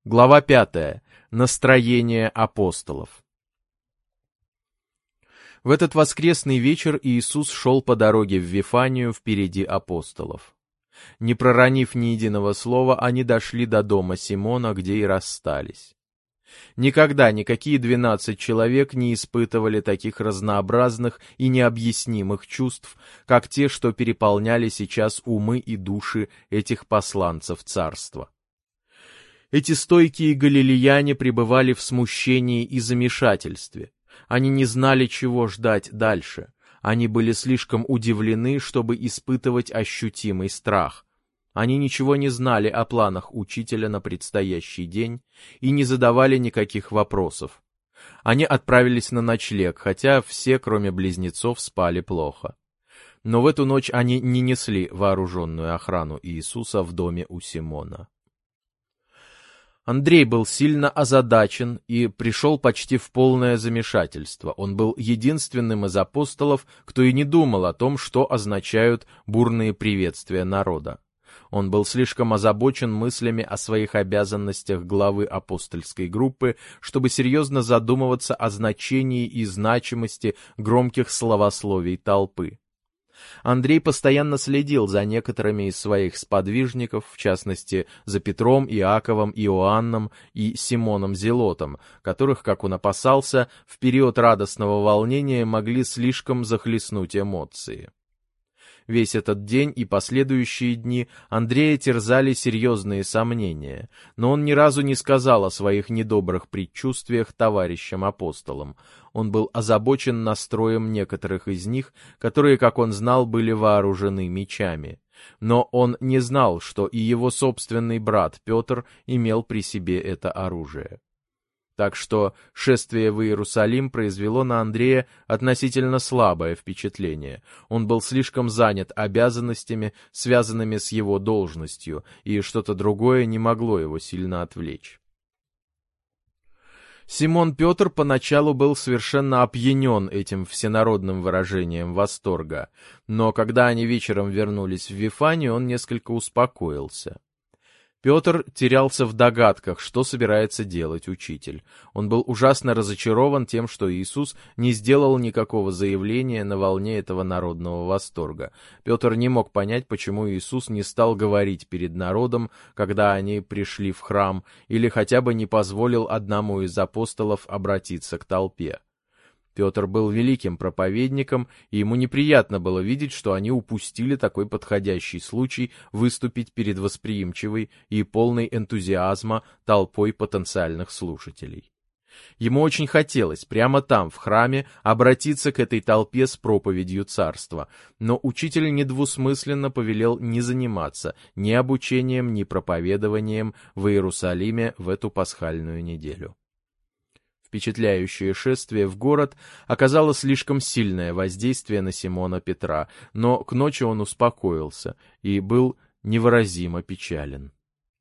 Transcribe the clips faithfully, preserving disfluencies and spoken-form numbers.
Глава пятая. Настроение апостолов. В этот воскресный вечер Иисус шел по дороге в Вифанию впереди апостолов. Не проронив ни единого слова, они дошли до дома Симона, где и расстались. Никогда никакие двенадцать человек не испытывали таких разнообразных и необъяснимых чувств, как те, что переполняли сейчас умы и души этих посланцев царства. Эти стойкие галилеяне пребывали в смущении и замешательстве. Они не знали, чего ждать дальше. Они были слишком удивлены, чтобы испытывать ощутимый страх. Они ничего не знали о планах учителя на предстоящий день и не задавали никаких вопросов. Они отправились на ночлег, хотя все, кроме близнецов, спали плохо. Но в эту ночь они не несли вооруженную охрану Иисуса в доме у Симона. Андрей был сильно озадачен и пришел почти в полное замешательство. Он был единственным из апостолов, кто и не думал о том, что означают бурные приветствия народа. Он был слишком озабочен мыслями о своих обязанностях главы апостольской группы, чтобы серьезно задумываться о значении и значимости громких словословий толпы. Андрей постоянно следил за некоторыми из своих сподвижников, в частности, за Петром, Иаковом, Иоанном и Симоном Зелотом, которых, как он опасался, в период радостного волнения могли слишком захлестнуть эмоции. Весь этот день и последующие дни Андрея терзали серьезные сомнения, но он ни разу не сказал о своих недобрых предчувствиях товарищам-апостолам. Он был озабочен настроем некоторых из них, которые, как он знал, были вооружены мечами. Но он не знал, что и его собственный брат Петр имел при себе это оружие. Так что шествие в Иерусалим произвело на Андрея относительно слабое впечатление. Он был слишком занят обязанностями, связанными с его должностью, и что-то другое не могло его сильно отвлечь. Симон Петр поначалу был совершенно опьянен этим всенародным выражением восторга, но когда они вечером вернулись в Вифанию, он несколько успокоился. Петр терялся в догадках, что собирается делать учитель. Он был ужасно разочарован тем, что Иисус не сделал никакого заявления на волне этого народного восторга. Петр не мог понять, почему Иисус не стал говорить перед народом, когда они пришли в храм, или хотя бы не позволил одному из апостолов обратиться к толпе. Петр был великим проповедником, и ему неприятно было видеть, что они упустили такой подходящий случай выступить перед восприимчивой и полной энтузиазма толпой потенциальных слушателей. Ему очень хотелось прямо там, в храме, обратиться к этой толпе с проповедью царства, но учитель недвусмысленно повелел не заниматься ни обучением, ни проповедованием в Иерусалиме в эту пасхальную неделю. Впечатляющее шествие в город оказало слишком сильное воздействие на Симона Петра, но к ночи он успокоился и был невыразимо печален.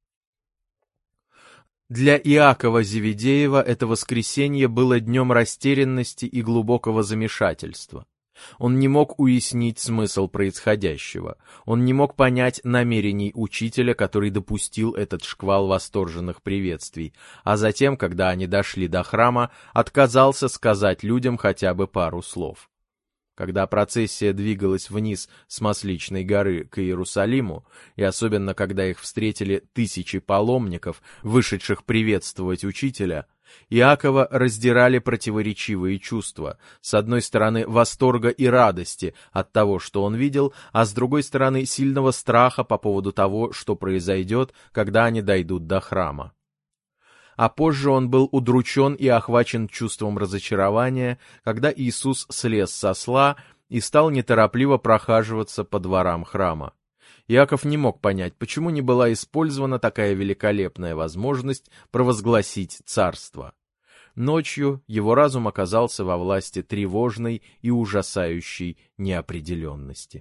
Для Иакова Зеведеева это воскресенье было днем растерянности и глубокого замешательства. Он не мог уяснить смысл происходящего. Он не мог понять намерений учителя, который допустил этот шквал восторженных приветствий, а затем, когда они дошли до храма, отказался сказать людям хотя бы пару слов. Когда процессия двигалась вниз с Масличной горы к Иерусалиму, и особенно когда их встретили тысячи паломников, вышедших приветствовать учителя, Иакова раздирали противоречивые чувства. С одной стороны, восторга и радости от того, что он видел, а с другой стороны, сильного страха по поводу того, что произойдет, когда они дойдут до храма. А позже он был удручен и охвачен чувством разочарования, когда Иисус слез с осла и стал неторопливо прохаживаться по дворам храма. Иаков не мог понять, почему не была использована такая великолепная возможность провозгласить царство. Ночью его разум оказался во власти тревожной и ужасающей неопределенности.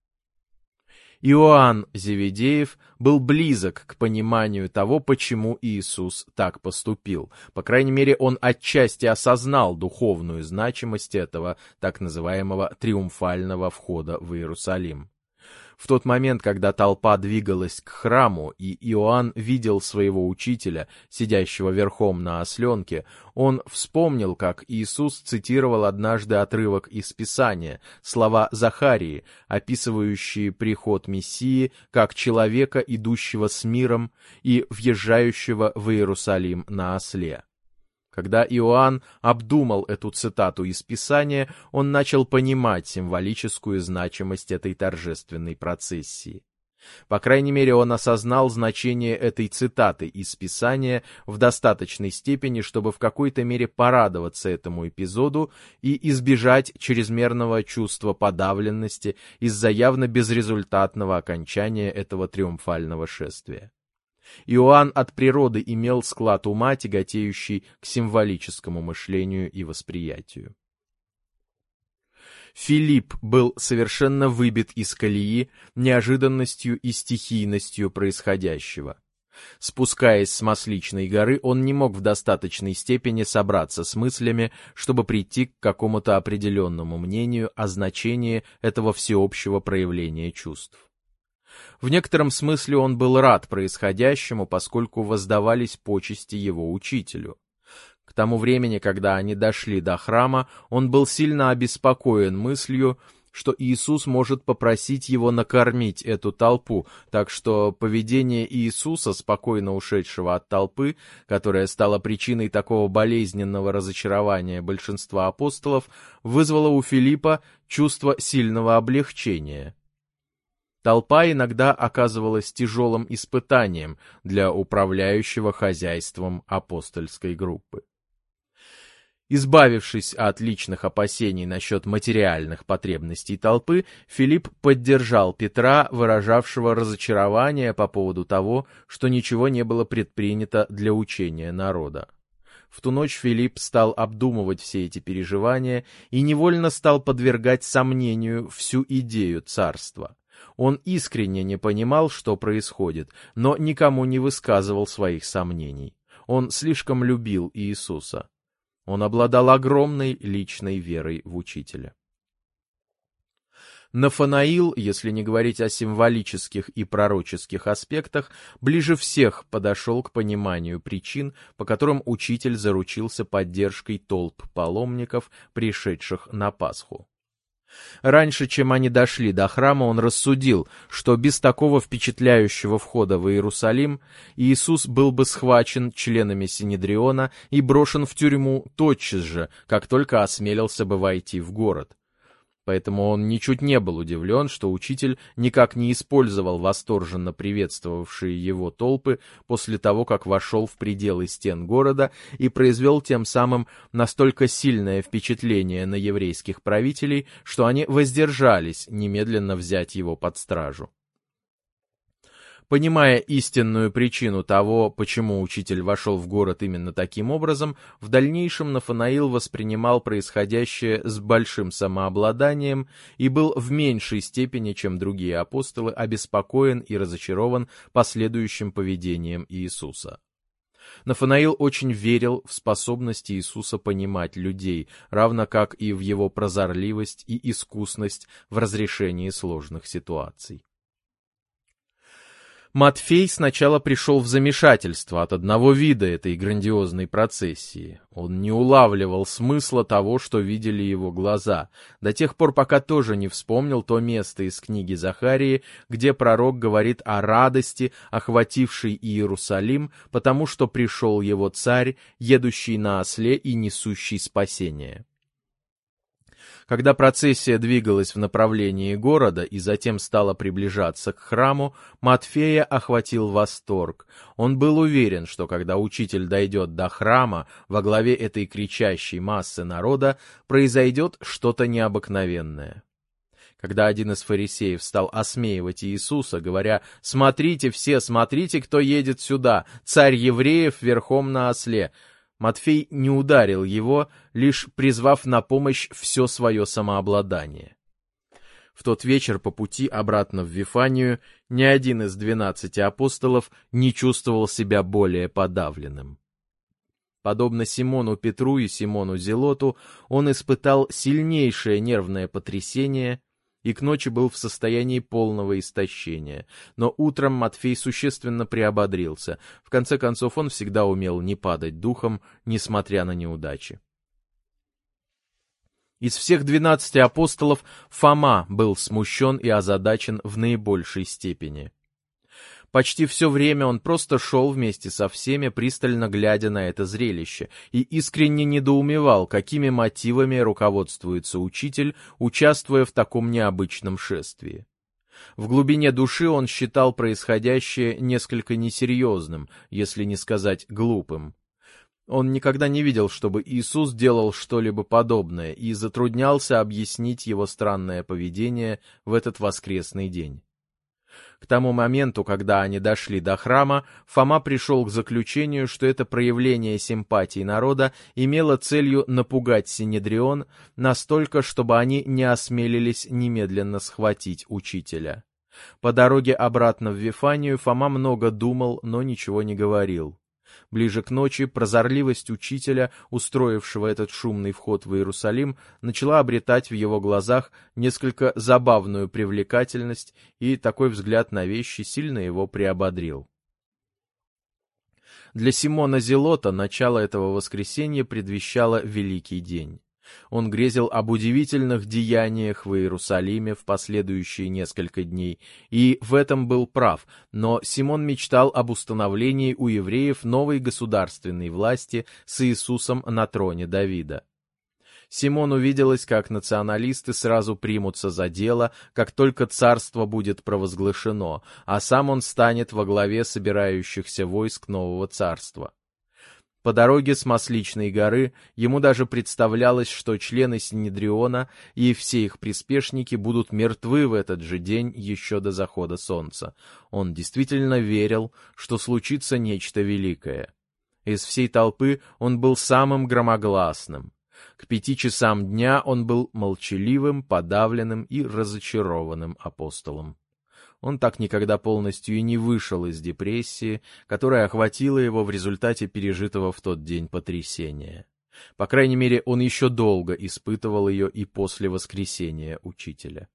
Иоанн Зеведеев был близок к пониманию того, почему Иисус так поступил. По крайней мере, он отчасти осознал духовную значимость этого так называемого триумфального входа в Иерусалим. В тот момент, когда толпа двигалась к храму, и Иоанн видел своего учителя, сидящего верхом на осленке, он вспомнил, как Иисус цитировал однажды отрывок из Писания, слова Захарии, описывающие приход Мессии как человека, идущего с миром и въезжающего в Иерусалим на осле. Когда Иоанн обдумал эту цитату из Писания, он начал понимать символическую значимость этой торжественной процессии. По крайней мере, он осознал значение этой цитаты из Писания в достаточной степени, чтобы в какой-то мере порадоваться этому эпизоду и избежать чрезмерного чувства подавленности из-за явно безрезультатного окончания этого триумфального шествия. Иоанн от природы имел склад ума, тяготеющий к символическому мышлению и восприятию. Филипп был совершенно выбит из колеи неожиданностью и стихийностью происходящего. Спускаясь с Масличной горы, он не мог в достаточной степени собраться с мыслями, чтобы прийти к какому-то определенному мнению о значении этого всеобщего проявления чувств. В некотором смысле он был рад происходящему, поскольку воздавались почести его учителю. К тому времени, когда они дошли до храма, он был сильно обеспокоен мыслью, что Иисус может попросить его накормить эту толпу, так что поведение Иисуса, спокойно ушедшего от толпы, которая стала причиной такого болезненного разочарования большинства апостолов, вызвало у Филиппа чувство сильного облегчения. Толпа иногда оказывалась тяжелым испытанием для управляющего хозяйством апостольской группы. Избавившись от личных опасений насчет материальных потребностей толпы, Филипп поддержал Петра, выражавшего разочарование по поводу того, что ничего не было предпринято для учения народа. В ту ночь Филипп стал обдумывать все эти переживания и невольно стал подвергать сомнению всю идею царства. Он искренне не понимал, что происходит, но никому не высказывал своих сомнений. Он слишком любил Иисуса. Он обладал огромной личной верой в Учителя. Нафанаил, если не говорить о символических и пророческих аспектах, ближе всех подошел к пониманию причин, по которым Учитель заручился поддержкой толп паломников, пришедших на Пасху. Раньше, чем они дошли до храма, он рассудил, что без такого впечатляющего входа в Иерусалим Иисус был бы схвачен членами Синедриона и брошен в тюрьму тотчас же, как только осмелился бы войти в город. Поэтому он ничуть не был удивлен, что учитель никак не использовал восторженно приветствовавшие его толпы после того, как вошел в пределы стен города и произвел тем самым настолько сильное впечатление на еврейских правителей, что они воздержались немедленно взять его под стражу. Понимая истинную причину того, почему учитель вошел в город именно таким образом, в дальнейшем Нафанаил воспринимал происходящее с большим самообладанием и был в меньшей степени, чем другие апостолы, обеспокоен и разочарован последующим поведением Иисуса. Нафанаил очень верил в способность Иисуса понимать людей, равно как и в его прозорливость и искусность в разрешении сложных ситуаций. Матфей сначала пришел в замешательство от одного вида этой грандиозной процессии. Он не улавливал смысла того, что видели его глаза, до тех пор, пока тоже не вспомнил то место из книги Захарии, где пророк говорит о радости, охватившей Иерусалим, потому что пришел его царь, едущий на осле и несущий спасение. Когда процессия двигалась в направлении города и затем стала приближаться к храму, Матфея охватил восторг. Он был уверен, что когда учитель дойдет до храма, во главе этой кричащей массы народа произойдет что-то необыкновенное. Когда один из фарисеев стал осмеивать Иисуса, говоря: «Смотрите все, смотрите, кто едет сюда, царь евреев верхом на осле», Матфей не ударил его, лишь призвав на помощь все свое самообладание. В тот вечер по пути обратно в Вифанию ни один из двенадцати апостолов не чувствовал себя более подавленным. Подобно Симону Петру и Симону Зелоту, он испытал сильнейшее нервное потрясение и к ночи был в состоянии полного истощения. Но утром Матфей существенно приободрился. В конце концов, он всегда умел не падать духом, несмотря на неудачи. Из всех двенадцати апостолов Фома был смущен и озадачен в наибольшей степени. Почти все время он просто шел вместе со всеми, пристально глядя на это зрелище, и искренне недоумевал, какими мотивами руководствуется учитель, участвуя в таком необычном шествии. В глубине души он считал происходящее несколько несерьезным, если не сказать глупым. Он никогда не видел, чтобы Иисус делал что-либо подобное, и затруднялся объяснить его странное поведение в этот воскресный день. К тому моменту, когда они дошли до храма, Фома пришел к заключению, что это проявление симпатии народа имело целью напугать Синедрион настолько, чтобы они не осмелились немедленно схватить учителя. По дороге обратно в Вифанию Фома много думал, но ничего не говорил. Ближе к ночи прозорливость учителя, устроившего этот шумный вход в Иерусалим, начала обретать в его глазах несколько забавную привлекательность, и такой взгляд на вещи сильно его приободрил. Для Симона Зелота начало этого воскресенья предвещало великий день. Он грезил об удивительных деяниях в Иерусалиме в последующие несколько дней, и в этом был прав, но Симон мечтал об установлении у евреев новой государственной власти с Иисусом на троне Давида. Симону виделось, как националисты сразу примутся за дело, как только царство будет провозглашено, а сам он станет во главе собирающихся войск нового царства. По дороге с Масличной горы ему даже представлялось, что члены Синедриона и все их приспешники будут мертвы в этот же день еще до захода солнца. Он действительно верил, что случится нечто великое. Из всей толпы он был самым громогласным. К пяти часам дня он был молчаливым, подавленным и разочарованным апостолом. Он так никогда полностью и не вышел из депрессии, которая охватила его в результате пережитого в тот день потрясения. По крайней мере, он еще долго испытывал ее и после воскресения учителя.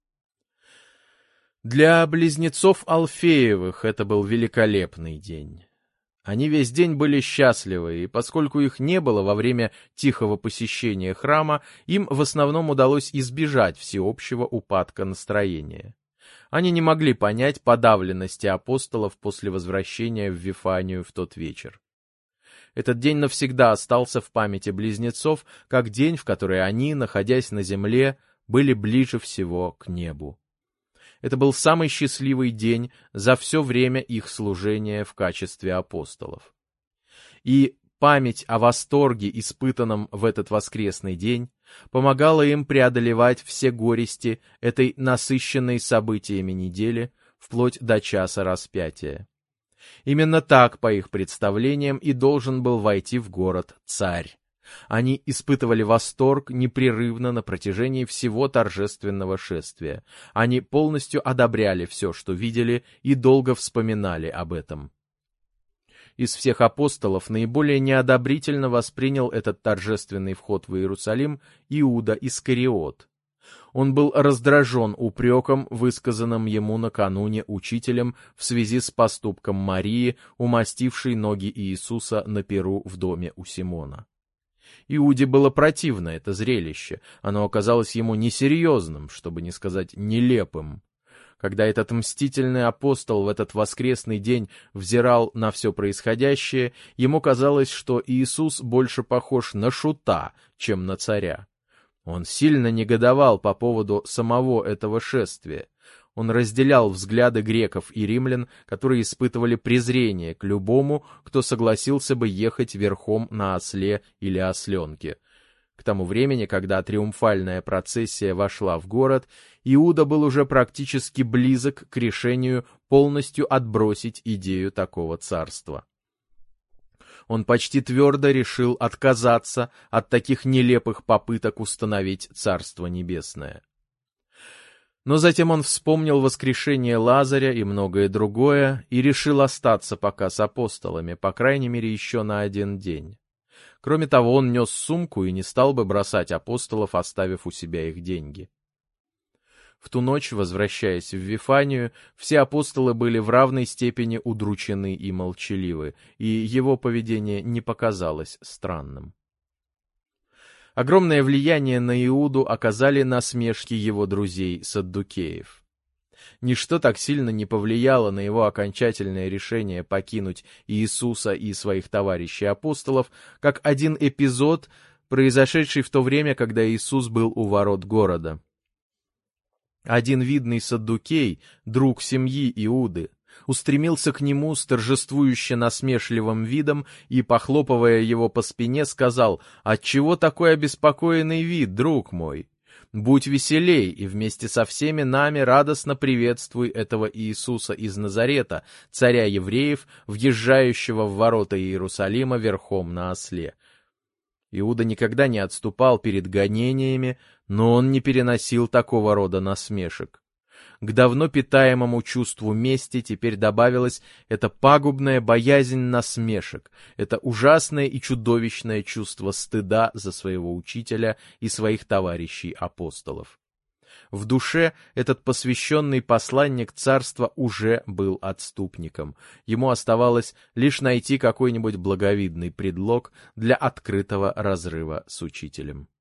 Для близнецов Алфеевых это был великолепный день. Они весь день были счастливы, и поскольку их не было во время тихого посещения храма, им в основном удалось избежать всеобщего упадка настроения. Они не могли понять подавленности апостолов после возвращения в Вифанию в тот вечер. Этот день навсегда остался в памяти близнецов, как день, в который они, находясь на земле, были ближе всего к небу. Это был самый счастливый день за все время их служения в качестве апостолов. И память о восторге, испытанном в этот воскресный день, помогала им преодолевать все горести этой насыщенной событиями недели вплоть до часа распятия. Именно так, по их представлениям, и должен был войти в город царь. Они испытывали восторг непрерывно на протяжении всего торжественного шествия. Они полностью одобряли все, что видели, и долго вспоминали об этом. Из всех апостолов наиболее неодобрительно воспринял этот торжественный вход в Иерусалим Иуда Искариот. Он был раздражен упреком, высказанным ему накануне учителем в связи с поступком Марии, умастившей ноги Иисуса на пиру в доме у Симона. Иуде было противно это зрелище, оно оказалось ему несерьезным, чтобы не сказать нелепым. Когда этот мстительный апостол в этот воскресный день взирал на все происходящее, ему казалось, что Иисус больше похож на шута, чем на царя. Он сильно негодовал по поводу самого этого шествия. Он разделял взгляды греков и римлян, которые испытывали презрение к любому, кто согласился бы ехать верхом на осле или осленке. К тому времени, когда триумфальная процессия вошла в город, Иуда был уже практически близок к решению полностью отбросить идею такого царства. Он почти твердо решил отказаться от таких нелепых попыток установить Царство Небесное. Но затем он вспомнил воскрешение Лазаря и многое другое, и решил остаться пока с апостолами, по крайней мере, еще на один день. Кроме того, он нес сумку и не стал бы бросать апостолов, оставив у себя их деньги. В ту ночь, возвращаясь в Вифанию, все апостолы были в равной степени удручены и молчаливы, и его поведение не показалось странным. Огромное влияние на Иуду оказали насмешки его друзей-саддукеев. Ничто так сильно не повлияло на его окончательное решение покинуть Иисуса и своих товарищей-апостолов, как один эпизод, произошедший в то время, когда Иисус был у ворот города. Один видный саддукей, друг семьи Иуды, устремился к нему с торжествующе насмешливым видом и, похлопывая его по спине, сказал: «Отчего такой обеспокоенный вид, друг мой? Будь веселей и вместе со всеми нами радостно приветствуй этого Иисуса из Назарета, царя евреев, въезжающего в ворота Иерусалима верхом на осле». Иуда никогда не отступал перед гонениями, но он не переносил такого рода насмешек. К давно питаемому чувству мести теперь добавилась эта пагубная боязнь насмешек, это ужасное и чудовищное чувство стыда за своего учителя и своих товарищей-апостолов. В душе этот посвященный посланник царства уже был отступником. Ему оставалось лишь найти какой-нибудь благовидный предлог для открытого разрыва с учителем.